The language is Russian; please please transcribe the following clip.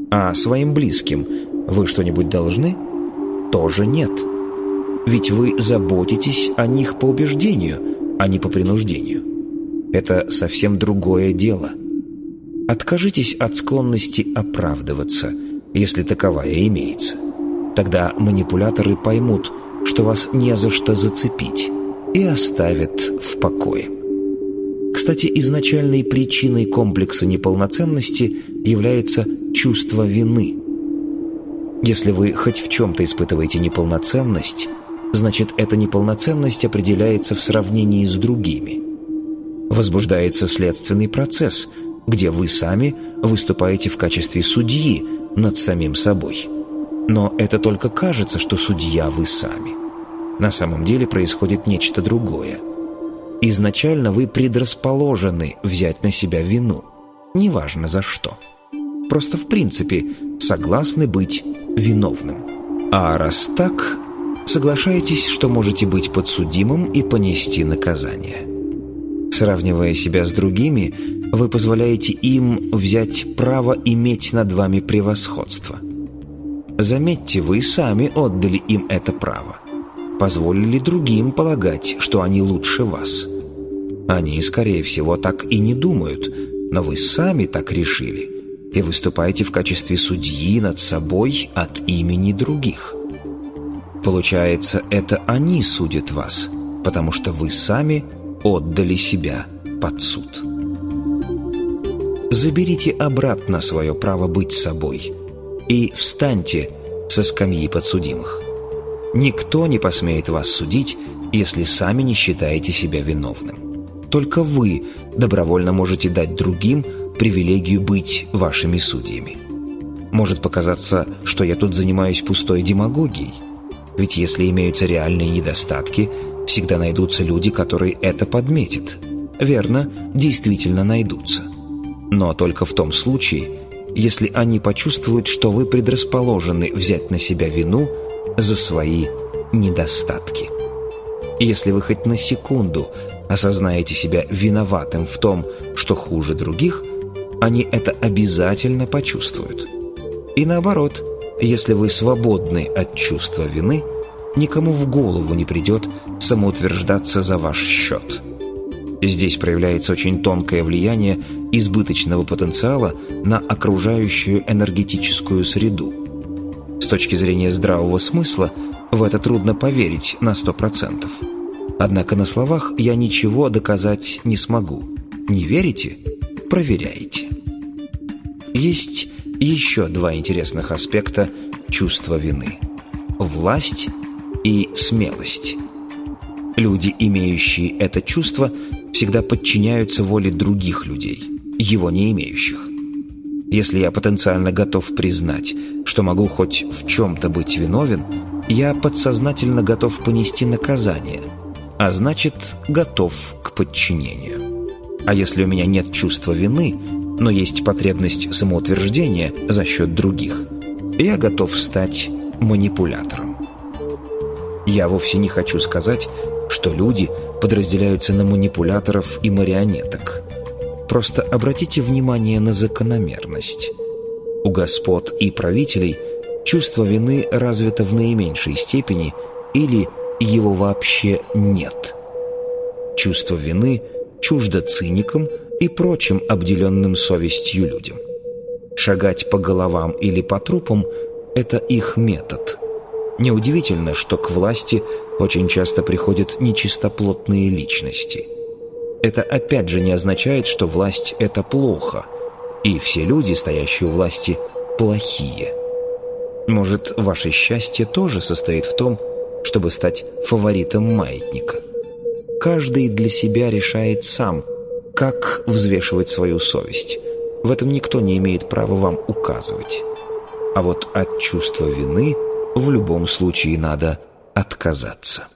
А своим близким вы что-нибудь должны? Тоже нет. Ведь вы заботитесь о них по убеждению, а не по принуждению. Это совсем другое дело. Откажитесь от склонности оправдываться, если таковая имеется. Тогда манипуляторы поймут, что вас не за что зацепить, и оставят в покое. Кстати, изначальной причиной комплекса неполноценности является чувство вины. Если вы хоть в чем-то испытываете неполноценность, значит, эта неполноценность определяется в сравнении с другими. Возбуждается следственный процесс, где вы сами выступаете в качестве судьи над самим собой. Но это только кажется, что судья вы сами. На самом деле происходит нечто другое. Изначально вы предрасположены взять на себя вину, неважно за что. Просто в принципе согласны быть виновным. А раз так, соглашаетесь, что можете быть подсудимым и понести наказание. Сравнивая себя с другими, вы позволяете им взять право иметь над вами превосходство. Заметьте, вы сами отдали им это право. Позволили другим полагать, что они лучше вас. Они, скорее всего, так и не думают, но вы сами так решили и выступаете в качестве судьи над собой от имени других. Получается, это они судят вас, потому что вы сами отдали себя под суд. Заберите обратно свое право быть собой и встаньте со скамьи подсудимых. Никто не посмеет вас судить, если сами не считаете себя виновным. Только вы добровольно можете дать другим привилегию быть вашими судьями. Может показаться, что я тут занимаюсь пустой демагогией. Ведь если имеются реальные недостатки, всегда найдутся люди, которые это подметят. Верно, действительно найдутся. Но только в том случае, если они почувствуют, что вы предрасположены взять на себя вину за свои недостатки. Если вы хоть на секунду осознаете себя виноватым в том, что хуже других, они это обязательно почувствуют. И наоборот, если вы свободны от чувства вины, никому в голову не придет самоутверждаться за ваш счет. Здесь проявляется очень тонкое влияние избыточного потенциала на окружающую энергетическую среду. С точки зрения здравого смысла в это трудно поверить на 100%. Однако на словах я ничего доказать не смогу. Не верите? Проверяйте. Есть еще два интересных аспекта чувства вины: власть и смелость. Люди, имеющие это чувство, всегда подчиняются воле других людей, его не имеющих. Если я потенциально готов признать, что могу хоть в чем-то быть виновен, я подсознательно готов понести наказание, а значит, готов к подчинению. А если у меня нет чувства вины, но есть потребность самоутверждения за счет других, я готов стать манипулятором. Я вовсе не хочу сказать, что люди подразделяются на манипуляторов и марионеток. Просто обратите внимание на закономерность. У господ и правителей чувство вины развито в наименьшей степени или его вообще нет. Чувство вины чуждо циникам и прочим обделенным совестью людям. Шагать по головам или по трупам – это их метод. Неудивительно, что к власти очень часто приходят нечистоплотные личности. Это опять же не означает, что власть – это плохо, и все люди, стоящие у власти, плохие. Может, ваше счастье тоже состоит в том, чтобы стать фаворитом маятника. Каждый для себя решает сам, как взвешивать свою совесть. В этом никто не имеет права вам указывать. А вот от чувства вины в любом случае надо отказаться.